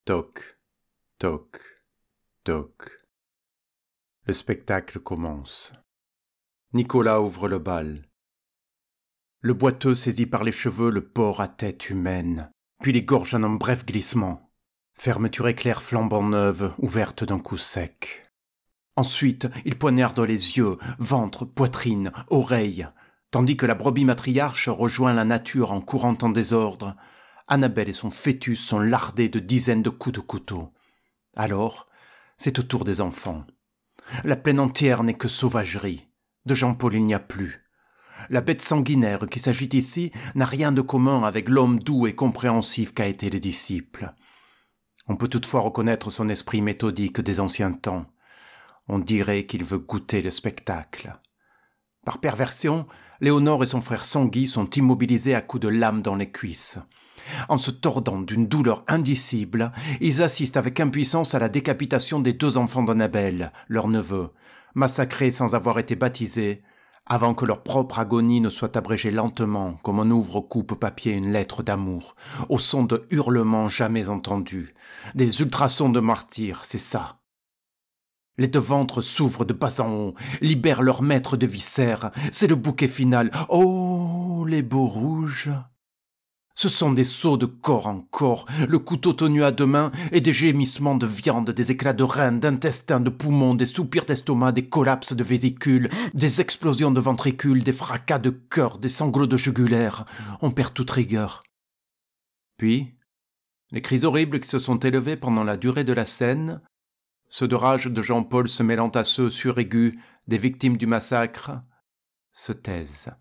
Toc, toc, toc. Le spectacle commence. Nicolas ouvre le bal. Le boiteux saisit par les cheveux le porc à tête humaine, puis l'égorge en un bref glissement. Fermeture éclair flambant neuve, ouverte d'un coup sec. Ensuite, il poignarde les yeux, ventre, poitrine, oreilles. Tandis que la brebis matriarche rejoint la nature en courant en désordre, Annabelle et son fœtus sont lardés de dizaines de coups de couteau. Alors, c'est au tour des enfants. La plaine entière n'est que sauvagerie. De Jean-Paul il n'y a plus. La bête sanguinaire qui s'agite ici n'a rien de commun avec l'homme doux et compréhensif qu'a été le disciple. On peut toutefois reconnaître son esprit méthodique des anciens temps. On dirait qu'il veut goûter le spectacle. Par perversion, Léonore et son frère Sanguy sont immobilisés à coups de lame dans les cuisses. En se tordant d'une douleur indicible, ils assistent avec impuissance à la décapitation des 2 enfants d'Annabelle, leurs neveux, massacrés sans avoir été baptisés, avant que leur propre agonie ne soit abrégée lentement comme on ouvre au coupe-papier une lettre d'amour, au son de hurlements jamais entendus. Des ultrasons de martyrs, c'est ça. Les 2 ventres s'ouvrent de bas en haut, libèrent leur maître de viscères. C'est le bouquet final. Oh, les beaux rouges! Ce sont des sauts de corps en corps, le couteau tenu à 2 mains et des gémissements de viande, des éclats de reins, d'intestins, de poumons, des soupirs d'estomac, des collapses de vésicules, des explosions de ventricules, des fracas de cœur, des sanglots de jugulaire. On perd toute rigueur. Puis, les cris horribles qui se sont élevés pendant la durée de la scène, ceux de rage de Jean-Paul se mêlant à ceux suraigus des victimes du massacre, se taisent.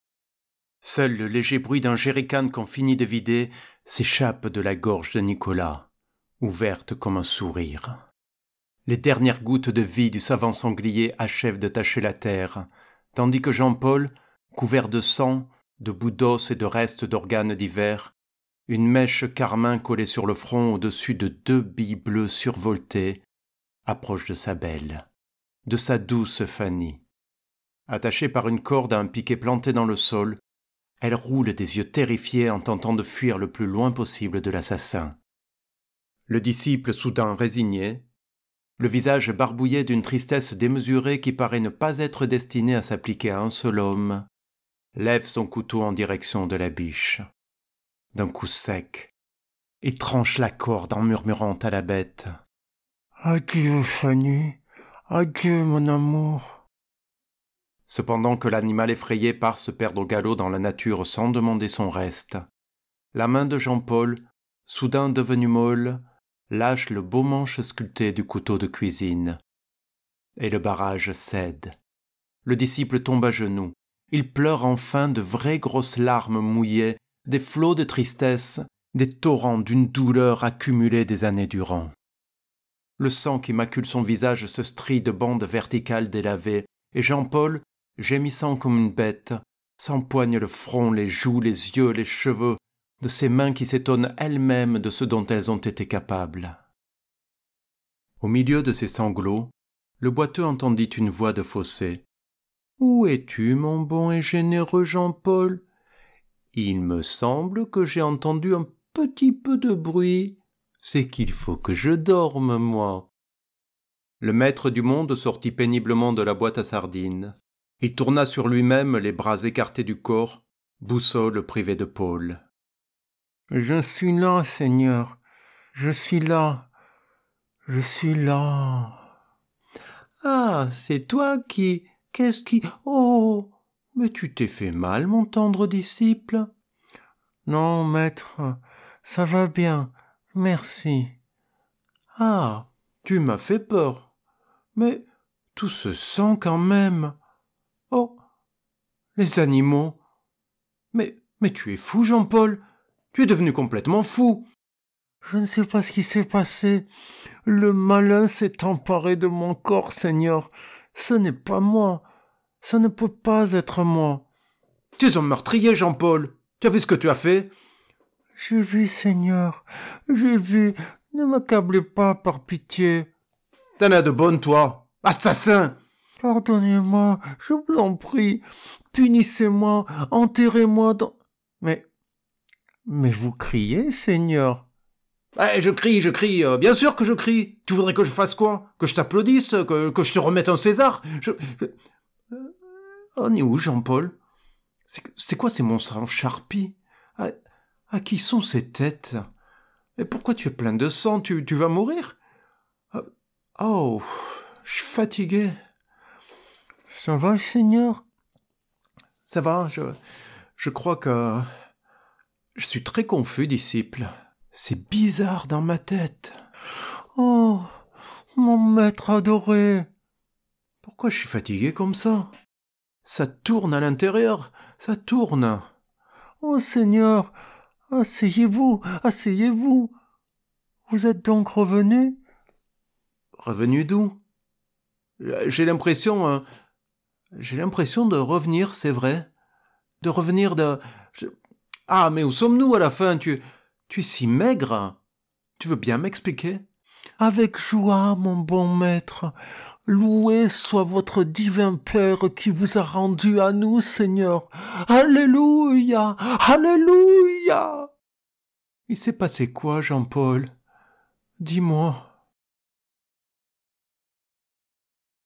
Seul le léger bruit d'un jerrycan qu'on finit de vider s'échappe de la gorge de Nicolas, ouverte comme un sourire. Les dernières gouttes de vie du savant sanglier achèvent de tacher la terre, tandis que Jean-Paul, couvert de sang, de bouts d'os et de restes d'organes divers, une mèche carmin collée sur le front au-dessus de 2 billes bleues survoltées, approche de sa belle, de sa douce Fanny. Attachée par une corde à un piquet planté dans le sol, elle roule des yeux terrifiés en tentant de fuir le plus loin possible de l'assassin. Le disciple soudain résigné, le visage barbouillé d'une tristesse démesurée qui paraît ne pas être destinée à s'appliquer à un seul homme, lève son couteau en direction de la biche. D'un coup sec, il tranche la corde en murmurant à la bête « Adieu, Fanny, adieu, mon amour !» Cependant que l'animal effrayé part se perdre au galop dans la nature sans demander son reste, la main de Jean-Paul, soudain devenue molle, lâche le beau manche sculpté du couteau de cuisine. Et le barrage cède. Le disciple tombe à genoux. Il pleure enfin de vraies grosses larmes mouillées, des flots de tristesse, des torrents d'une douleur accumulée des années durant. Le sang qui macule son visage se strie de bandes verticales délavées, et Jean-Paul, gémissant comme une bête, s'empoigne le front, les joues, les yeux, les cheveux, de ses mains qui s'étonnent elles-mêmes de ce dont elles ont été capables. Au milieu de ces sanglots, le boiteux entendit une voix de fausset. « Où es-tu, mon bon et généreux Jean-Paul ? Il me semble que j'ai entendu un petit peu de bruit. C'est qu'il faut que je dorme, moi. » Le maître du monde sortit péniblement de la boîte à sardines. Il tourna sur lui-même les bras écartés du corps, boussole privée de Paul. « Je suis là, Seigneur. Je suis là. Je suis là. »« Ah, c'est toi qui... Qu'est-ce qui... Oh, mais tu t'es fait mal, mon tendre disciple. »« Non, maître, ça va bien. Merci. »« Ah, tu m'as fait peur. Mais tout ce sang quand même. Oh, les animaux. Mais tu es fou, Jean-Paul. Tu es devenu complètement fou. »« Je ne sais pas ce qui s'est passé. Le malin s'est emparé de mon corps, Seigneur. Ce n'est pas moi. Ça ne peut pas être moi. »« Tu es un meurtrier, Jean-Paul. Tu as vu ce que tu as fait ? » ?»« J'ai vu, Seigneur. J'ai vu. Ne m'accablez pas, par pitié. »« T'en as de bonnes, toi. Assassin !»« Pardonnez-moi, je vous en prie. Punissez-moi. Enterrez-moi dans... » Mais vous criez, Seigneur. Je crie, bien sûr que je crie. Tu voudrais que je fasse quoi? Que je t'applaudisse? Que je te remette un César? On est où, Jean-Paul? C'est quoi ces monstres en charpie? À qui sont ces têtes? Et pourquoi tu es plein de sang? Tu vas mourir? Oh, je suis fatigué. Ça va, Seigneur? Ça va, je crois que... Je suis très confus, disciple. C'est bizarre dans ma tête. Oh, mon maître adoré. Pourquoi je suis fatigué comme ça? Ça tourne à l'intérieur, ça tourne. Oh Seigneur, asseyez-vous, asseyez-vous. Vous êtes donc revenu? Revenu d'où? J'ai l'impression de revenir, c'est vrai. De revenir de... Ah, mais où sommes-nous à la fin? Tu es si maigre. Tu veux bien m'expliquer? Avec joie, mon bon maître. Loué soit votre divin Père qui vous a rendu à nous, Seigneur. Alléluia! Alléluia! Il s'est passé quoi, Jean-Paul? Dis-moi.